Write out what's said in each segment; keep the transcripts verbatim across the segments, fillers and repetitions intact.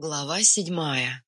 Глава седьмая.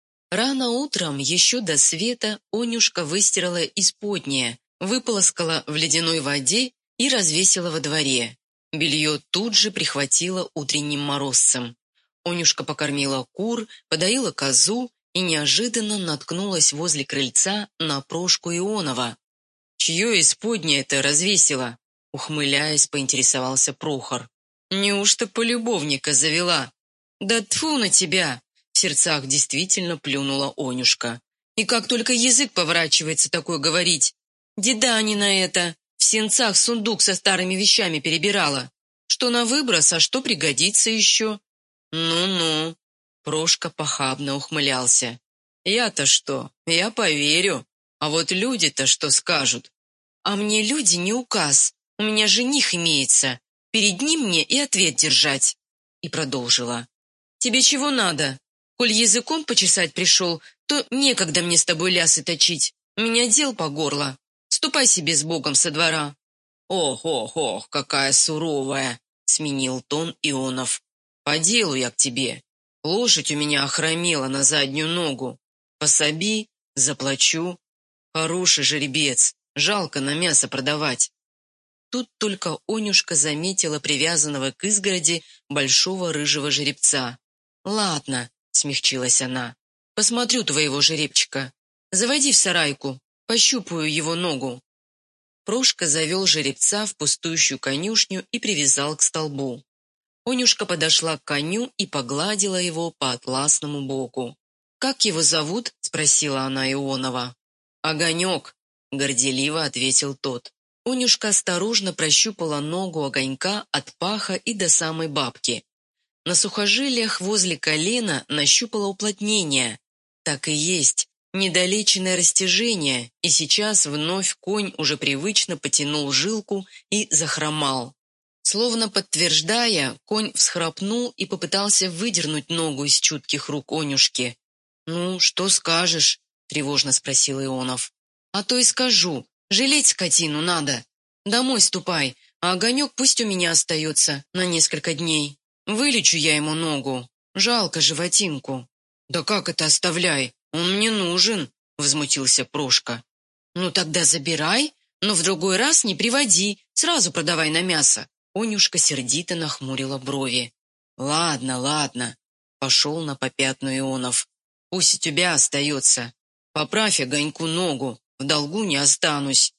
Рано утром, еще до света, Онюшка выстирала исподнее, выполоскала в ледяной воде и развесила во дворе. Белье тут же прихватило утренним морозцем. Онюшка покормила кур, подоила козу и неожиданно наткнулась возле крыльца на Прошку Ионова. «Чье исподнее это развесила?» — ухмыляясь, поинтересовался Прохор. «Неужто полюбовника завела?» «Да тьфу на тебя!» — в сердцах действительно плюнула Онюшка. «И как только язык поворачивается такое говорить! Деда не на это! В сенцах сундук со старыми вещами перебирала. Что на выброс, а что пригодится еще?» «Ну-ну!» — Прошка похабно ухмылялся. «Я-то что? Я поверю. А вот люди-то что скажут?» «А мне люди не указ. У меня жених имеется. Перед ним мне и ответ держать». И продолжила. «Тебе чего надо? Коль языком почесать пришел, то некогда мне с тобой лясы точить. У меня дел по горло. Ступай себе с Богом со двора». «Ох, ох, ох, какая суровая!» — сменил тон Ионов. «По делу я к тебе. Лошадь у меня охромела на заднюю ногу. Пособи, заплачу. Хороший жеребец, жалко на мясо продавать». Тут только Онюшка заметила привязанного к изгороди большого рыжего жеребца. «Ладно», — смягчилась она, — «посмотрю твоего жеребчика. Заводи в сарайку, пощупаю его ногу». Прошка завел жеребца в пустующую конюшню и привязал к столбу. Онюшка подошла к коню и погладила его по атласному боку. «Как его зовут?» — спросила она Ионова. «Огонек», — горделиво ответил тот. Онюшка осторожно прощупала ногу Огонька от паха и до самой бабки. На сухожилиях возле колена нащупала уплотнение. Так и есть, недолеченное растяжение, и сейчас вновь конь уже привычно потянул жилку и захромал. Словно подтверждая, конь всхрапнул и попытался выдернуть ногу из чутких рук Онюшки. «Ну, что скажешь?» — тревожно спросил Ионов. «А то и скажу. Жалеть скотину надо. Домой ступай, а Огонек пусть у меня остается на несколько дней. Вылечу я ему ногу. Жалко животинку». «Да как это оставляй? Он мне нужен», — возмутился Прошка. «Ну тогда забирай, но в другой раз не приводи, сразу продавай на мясо». Онюшка сердито нахмурила брови. «Ладно, ладно», — пошел на попятную Ионов. «Пусть у тебя остается. Поправь Огоньку ногу, в долгу не останусь».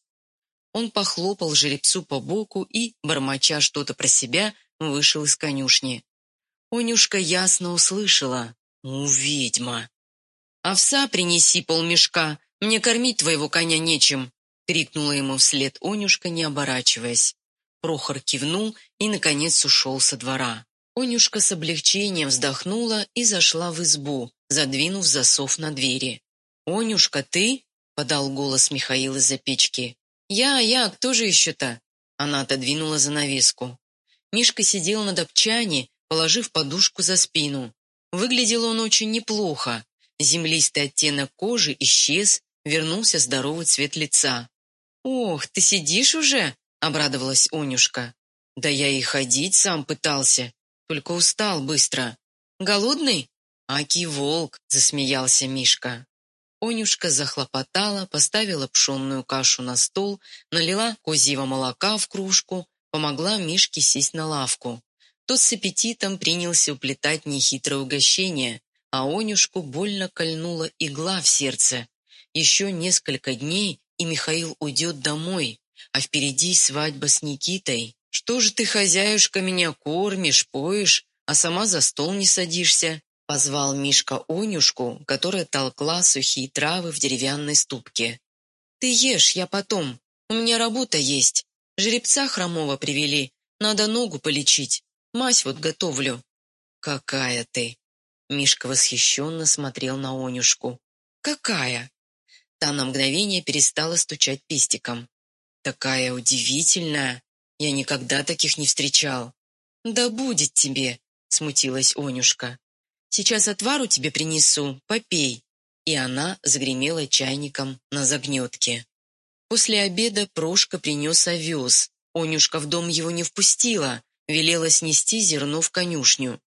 Он похлопал жеребцу по боку и, бормоча что-то про себя, вышел из конюшни. Онюшка ясно услышала: «У, ведьма!» «Овса принеси полмешка, мне кормить твоего коня нечем!» — крикнула ему вслед Онюшка, не оборачиваясь. Прохор кивнул и, наконец, ушел со двора. Онюшка с облегчением вздохнула и зашла в избу, задвинув засов на двери. «Онюшка, ты?» — подал голос Михаил из-за печки. «Я, я, кто же еще-то?» Она отодвинула занавеску. Мишка сидел на топчане, положив подушку за спину. Выглядел он очень неплохо. Землистый оттенок кожи исчез, вернулся здоровый цвет лица. «Ох, ты сидишь уже?» — обрадовалась Онюшка. «Да я и ходить сам пытался, только устал быстро». «Голодный?» «Аки волк!» — засмеялся Мишка. Онюшка захлопотала, поставила пшенную кашу на стол, налила козьего молока в кружку, помогла Мишке сесть на лавку. Тот с аппетитом принялся уплетать нехитрое угощение, а Онюшку больно кольнула игла в сердце. Еще несколько дней, и Михаил уйдет домой, а впереди свадьба с Никитой. «Что же ты, хозяюшка, меня кормишь, поешь, а сама за стол не садишься?» — позвал Мишка Онюшку, которая толкла сухие травы в деревянной ступке. «Ты ешь, я потом. У меня работа есть. Жеребца хромого привели, надо ногу полечить. Мазь вот готовлю». «Какая ты!» Мишка восхищенно смотрел на Онюшку. «Какая?» Та на мгновение перестала стучать пестиком. «Такая удивительная! Я никогда таких не встречал». «Да будет тебе!» — смутилась Онюшка. «Сейчас отвару тебе принесу, попей». И она загремела чайником на загнетке. После обеда Прошка принес овес. Онюшка в дом его не впустила, велела снести зерно в конюшню.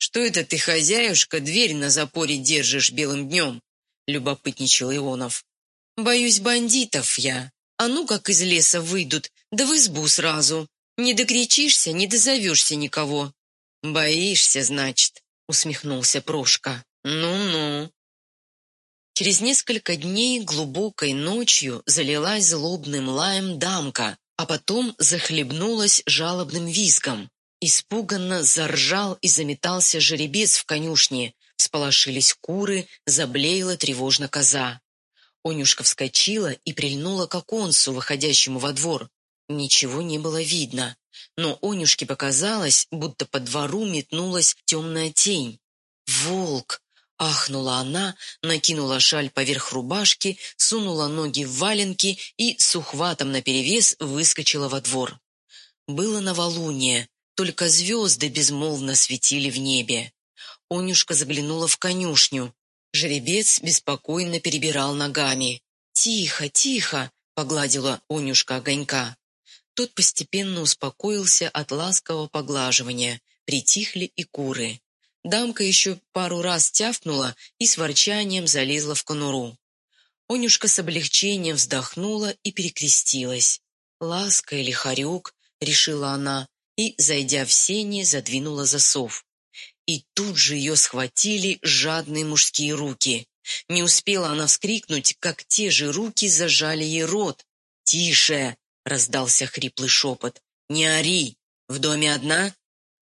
«Что это ты, хозяюшка, дверь на запоре держишь белым днем?» — любопытничал Ионов. «Боюсь бандитов я. А ну, как из леса выйдут, да в избу сразу. Не докричишься, не дозовешься никого». «Боишься, значит», — усмехнулся Прошка. «Ну-ну». Через несколько дней глубокой ночью залилась злобным лаем дамка, а потом захлебнулась жалобным визгом. Испуганно заржал и заметался жеребец в конюшне, всполошились куры, заблеяла тревожно коза. Онюшка вскочила и прильнула к оконцу, выходящему во двор. Ничего не было видно, но Онюшке показалось, будто по двору метнулась темная тень. «Волк!» — ахнула она, накинула шаль поверх рубашки, сунула ноги в валенки и с ухватом наперевес выскочила во двор. Было новолуние, только звезды безмолвно светили в небе. Онюшка заглянула в конюшню. Жеребец беспокойно перебирал ногами. «Тихо, тихо!» — погладила Онюшка огонька. Тот постепенно успокоился от ласкового поглаживания, притихли и куры. Дамка еще пару раз тявкнула и с ворчанием залезла в конуру. Онюшка с облегчением вздохнула и перекрестилась. «Ласка или хорек?» — решила она, и, зайдя в сени, задвинула засов. И тут же ее схватили жадные мужские руки. Не успела она вскрикнуть, как те же руки зажали ей рот. «Тише!» — раздался хриплый шепот. «Не ори! В доме одна?»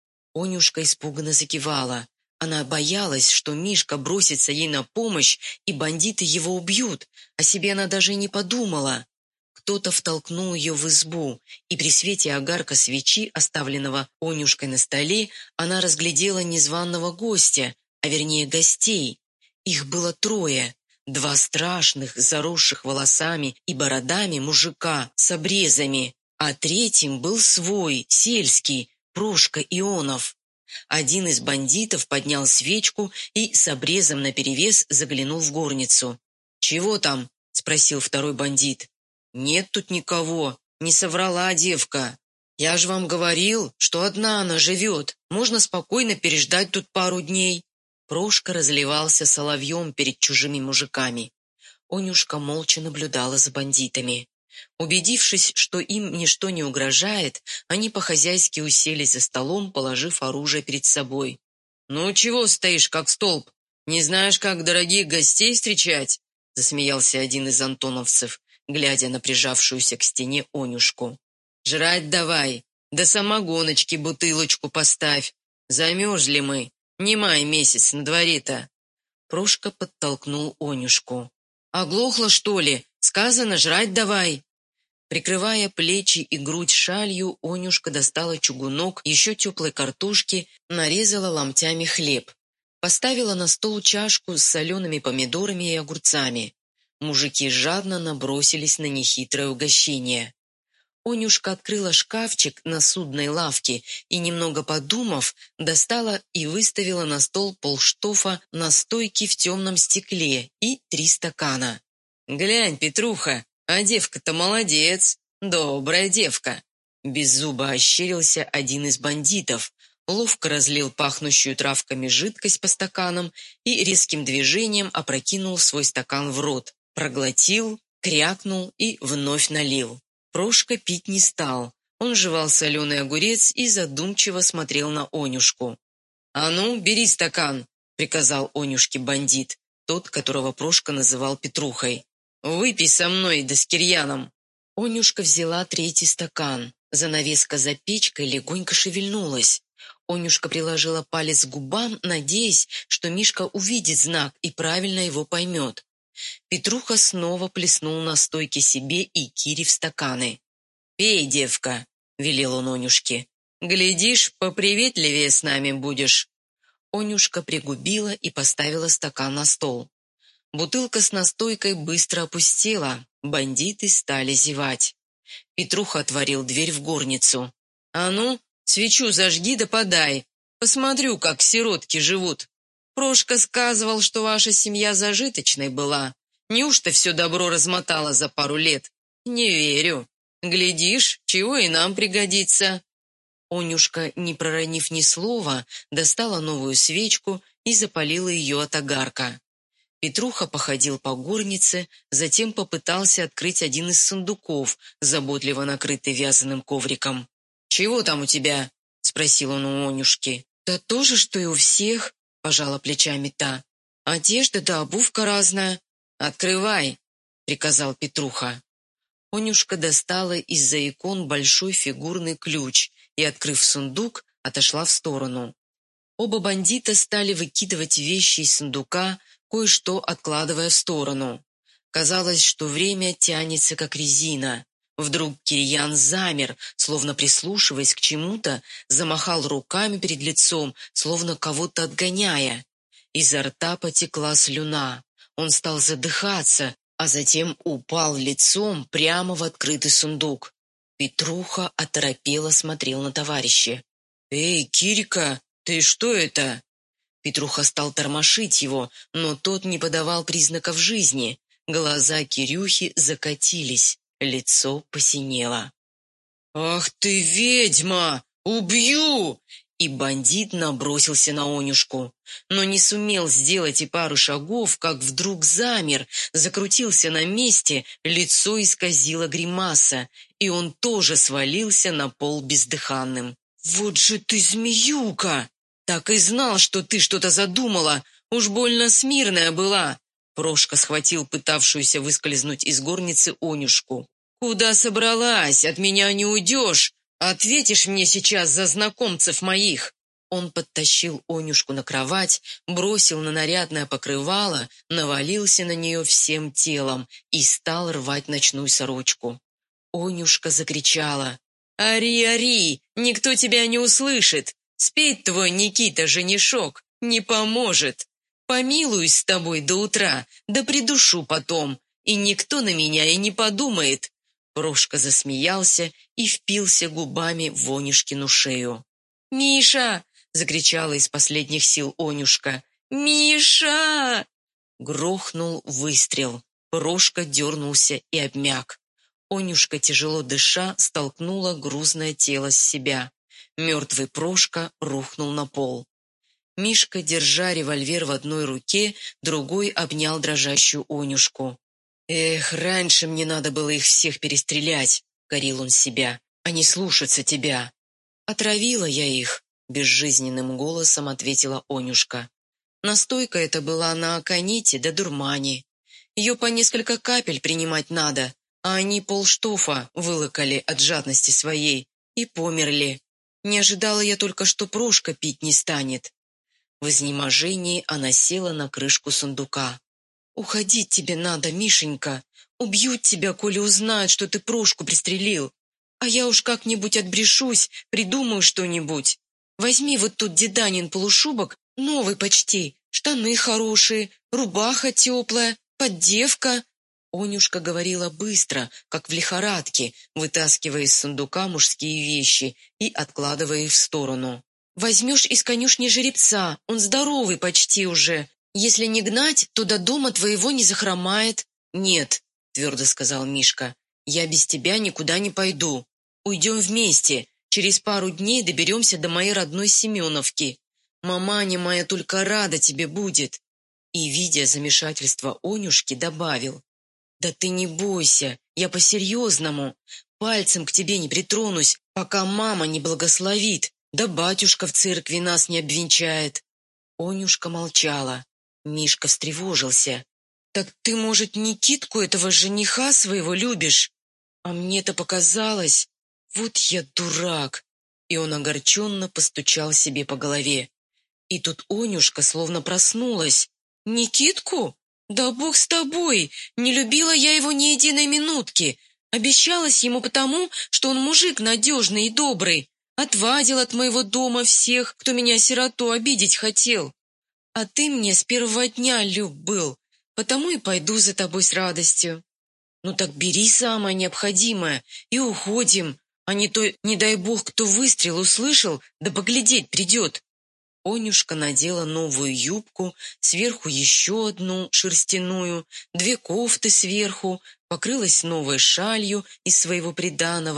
Онюшка испуганно закивала. Она боялась, что Мишка бросится ей на помощь, и бандиты его убьют. О себе она даже не подумала. Кто-то втолкнул ее в избу, и при свете огарка свечи, оставленного Онюшкой на столе, она разглядела незваного гостя, а вернее гостей. Их было трое. Два страшных, заросших волосами и бородами мужика с обрезами, а третьим был свой, сельский, Прошка Ионов. Один из бандитов поднял свечку и с обрезом наперевес заглянул в горницу. «Чего там?» — спросил второй бандит. «Нет тут никого, не соврала девка. Я же вам говорил, что одна она живет, можно спокойно переждать тут пару дней». Прошка разливался соловьем перед чужими мужиками. Онюшка молча наблюдала за бандитами. Убедившись, что им ничто не угрожает, они по-хозяйски уселись за столом, положив оружие перед собой. «Ну чего стоишь, как столб? Не знаешь, как дорогих гостей встречать?» — засмеялся один из антоновцев, глядя на прижавшуюся к стене Онюшку. «Жрать давай, да самогоночки бутылочку поставь. Замерзли мы, не май месяц на дворе-то». Прошка подтолкнул Онюшку. «Оглохла, что ли? Сказано, жрать давай». Прикрывая плечи и грудь шалью, Онюшка достала чугунок, еще теплой картошки, нарезала ломтями хлеб. Поставила на стол чашку с солеными помидорами и огурцами. Мужики жадно набросились на нехитрое угощение. Онюшка открыла шкафчик на судной лавке и, немного подумав, достала и выставила на стол полштофа настойки в темном стекле и три стакана. «Глянь, Петруха, а девка-то молодец, добрая девка!» Беззубо ощерился один из бандитов, ловко разлил пахнущую травками жидкость по стаканам и резким движением опрокинул свой стакан в рот, проглотил, крякнул и вновь налил. Прошка пить не стал. Он жевал соленый огурец и задумчиво смотрел на Онюшку. «А ну, бери стакан!» — приказал Онюшке бандит, тот, которого Прошка называл Петрухой. «Выпей со мной, да с кирьяном!» Онюшка взяла третий стакан. Занавеска за печкой легонько шевельнулась. Онюшка приложила палец к губам, надеясь, что Мишка увидит знак и правильно его поймет. Петруха снова плеснул настойки себе и Кире в стаканы. «Пей, девка!» — велел он Онюшке. «Глядишь, поприветливее с нами будешь». Онюшка пригубила и поставила стакан на стол. Бутылка с настойкой быстро опустела, бандиты стали зевать. Петруха отворил дверь в горницу. «А ну, свечу зажги да подай, посмотрю, как сиротки живут. Прошка сказывал, что ваша семья зажиточной была. Неужто все добро размотала за пару лет? Не верю. Глядишь, чего и нам пригодится». Онюшка, не проронив ни слова, достала новую свечку и запалила ее от огарка. Петруха походил по горнице, затем попытался открыть один из сундуков, заботливо накрытый вязаным ковриком. «Чего там у тебя?» — спросил он у Онюшки. «Да то же, что и у всех», — пожала плечами та. «Одежда да обувка разная». «Открывай», — приказал Петруха. Онюшка достала из-за икон большой фигурный ключ и, открыв сундук, отошла в сторону. Оба бандита стали выкидывать вещи из сундука, кое-что откладывая в сторону. Казалось, что время тянется, как резина. Вдруг Кирьян замер, словно прислушиваясь к чему-то, замахал руками перед лицом, словно кого-то отгоняя. Изо рта потекла слюна. Он стал задыхаться, а затем упал лицом прямо в открытый сундук. Петруха оторопело смотрел на товарища. «Эй, Кирика, ты что это?» Петруха стал тормошить его, но тот не подавал признаков жизни. Глаза Кирюхи закатились, лицо посинело. «Ах ты, ведьма! Убью!» И бандит набросился на Онюшку, но не сумел сделать и пару шагов, как вдруг замер, закрутился на месте, лицо исказило гримаса, и он тоже свалился на пол бездыханным. «Вот же ты змеюка! Так и знал, что ты что-то задумала, уж больно смирная была!» Прошка схватил пытавшуюся выскользнуть из горницы Онюшку. «Куда собралась? От меня не уйдешь! Ответишь мне сейчас за знакомцев моих!» Он подтащил Онюшку на кровать, бросил на нарядное покрывало, навалился на нее всем телом и стал рвать ночную сорочку. Онюшка закричала. «Ори, ори! Никто тебя не услышит! Спеть твой Никита-женишок не поможет! Помилуюсь с тобой до утра, да придушу потом, и никто на меня и не подумает!» Прошка засмеялся и впился губами в Онюшкину шею. «Миша!» — закричала из последних сил Онюшка. «Миша!» Грохнул выстрел. Прошка дернулся и обмяк. Онюшка, тяжело дыша, столкнула грузное тело с себя. Мертвый Прошка рухнул на пол. Мишка, держа револьвер в одной руке, другой обнял дрожащую Онюшку. «Эх, раньше мне надо было их всех перестрелять», — корил он себя, — «а не слушаться тебя». «Отравила я их», — безжизненным голосом ответила Онюшка. «Настойка эта была на аконите да дурмане. Ее по несколько капель принимать надо, а они полштофа вылокали от жадности своей и померли. Не ожидала я только, что Прошка пить не станет». В изнеможении она села на крышку сундука. «Уходить тебе надо, Мишенька. Убьют тебя, коли узнают, что ты Прошку пристрелил. А я уж как-нибудь отбрешусь, придумаю что-нибудь. Возьми вот тут Деданин полушубок, новый почти, штаны хорошие, рубаха теплая, поддевка». Онюшка говорила быстро, как в лихорадке, вытаскивая из сундука мужские вещи и откладывая их в сторону. «Возьмешь из конюшни жеребца, он здоровый почти уже. Если не гнать, то до дома твоего не захромает». «Нет», — твердо сказал Мишка, — «я без тебя никуда не пойду. Уйдем вместе, через пару дней доберемся до моей родной Семеновки. Маманя моя только рада тебе будет». И, видя замешательство Онюшки, добавил. «Да ты не бойся, я по-серьезному. Пальцем к тебе не притронусь, пока мама не благословит, да батюшка в церкви нас не обвенчает». Онюшка молчала. Мишка встревожился. «Так ты, может, Никитку, этого жениха своего, любишь? А мне-то показалось. Вот я дурак!» И он огорченно постучал себе по голове. И тут Онюшка словно проснулась. «Никитку? Да бог с тобой! Не любила я его ни единой минутки. Обещалась ему потому, что он мужик надежный и добрый. Отвадил от моего дома всех, кто меня, сироту, обидеть хотел. А ты мне с первого дня люб был, потому и пойду за тобой с радостью. Ну так бери самое необходимое и уходим, а не то, не дай бог, кто выстрел услышал, да поглядеть придет». Онюшка надела новую юбку, сверху еще одну шерстяную, две кофты сверху, покрылась новой шалью из своего приданого,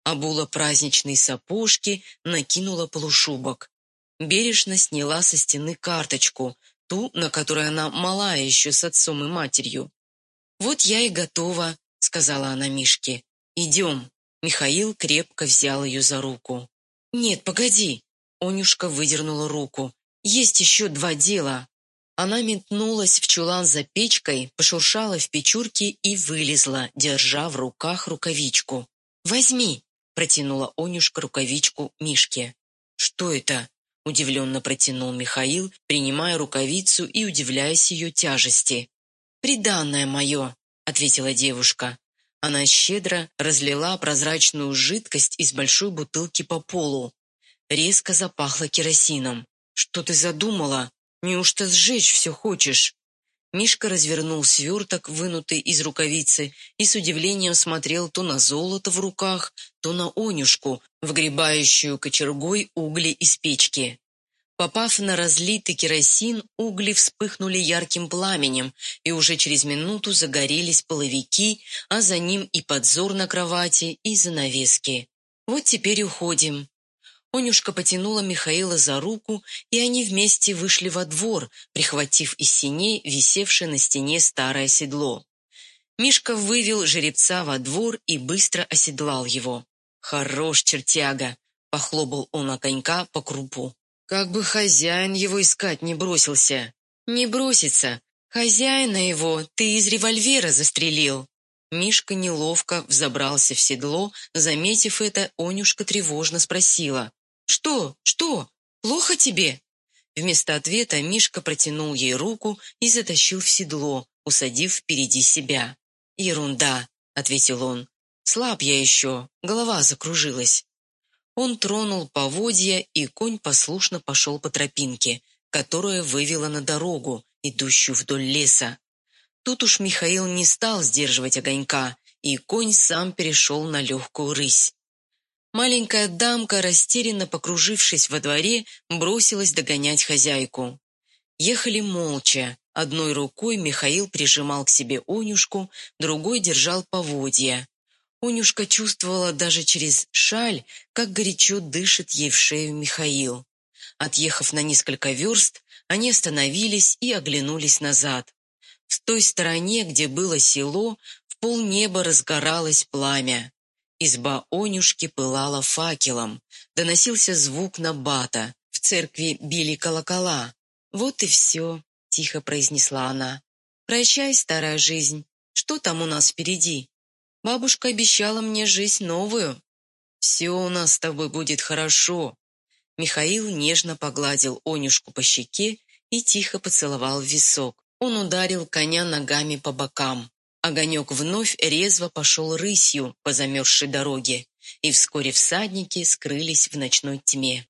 обула праздничные сапожки, накинула полушубок. Бережно сняла со стены карточку, ту, на которой она малая еще с отцом и матерью. «Вот я и готова», — сказала она Мишке. «Идем». Михаил крепко взял ее за руку. «Нет, погоди!» Онюшка выдернула руку. «Есть еще два дела!» Она метнулась в чулан за печкой, пошуршала в печурке и вылезла, держа в руках рукавичку. «Возьми!» — протянула Онюшка рукавичку Мишке. «Что это?» — удивленно протянул Михаил, принимая рукавицу и удивляясь ее тяжести. «Приданное мое!» — ответила девушка. Она щедро разлила прозрачную жидкость из большой бутылки по полу. Резко запахло керосином. «Что ты задумала? Неужто сжечь все хочешь?» Мишка развернул сверток, вынутый из рукавицы, и с удивлением смотрел то на золото в руках, то на Онюшку, вгребающую кочергой угли из печки. Попав на разлитый керосин, угли вспыхнули ярким пламенем, и уже через минуту загорелись половики, а за ним и подзор на кровати, и занавески. «Вот теперь уходим». Онюшка потянула Михаила за руку, и они вместе вышли во двор, прихватив из сеней висевшее на стене старое седло. Мишка вывел жеребца во двор и быстро оседлал его. «Хорош чертяга!» — похлопал он на конька по крупу. «Как бы хозяин его искать не бросился!» «Не бросится! Хозяина его ты из револьвера застрелил!» Мишка неловко взобрался в седло, заметив это, Онюшка тревожно спросила. «Что? Что? Плохо тебе?» Вместо ответа Мишка протянул ей руку и затащил в седло, усадив впереди себя. «Ерунда», — ответил он. «Слаб я еще, голова закружилась». Он тронул поводья, и конь послушно пошел по тропинке, которая вывела на дорогу, идущую вдоль леса. Тут уж Михаил не стал сдерживать огонька, и конь сам перешел на легкую рысь. Маленькая дамка, растерянно покружившись во дворе, бросилась догонять хозяйку. Ехали молча. Одной рукой Михаил прижимал к себе Онюшку, другой держал поводья. Онюшка чувствовала даже через шаль, как горячо дышит ей в шею Михаил. Отъехав на несколько верст, они остановились и оглянулись назад. В той стороне, где было село, в полнеба разгоралось пламя. Изба Онюшки пылала факелом, доносился звук набата, в церкви били колокола. «Вот и все», — тихо произнесла она. «Прощай, старая жизнь, что там у нас впереди? Бабушка обещала мне жизнь новую». «Все у нас с тобой будет хорошо». Михаил нежно погладил Онюшку по щеке и тихо поцеловал в висок. Он ударил коня ногами по бокам. Огонек вновь резво пошел рысью по замерзшей дороге, и вскоре всадники скрылись в ночной тьме.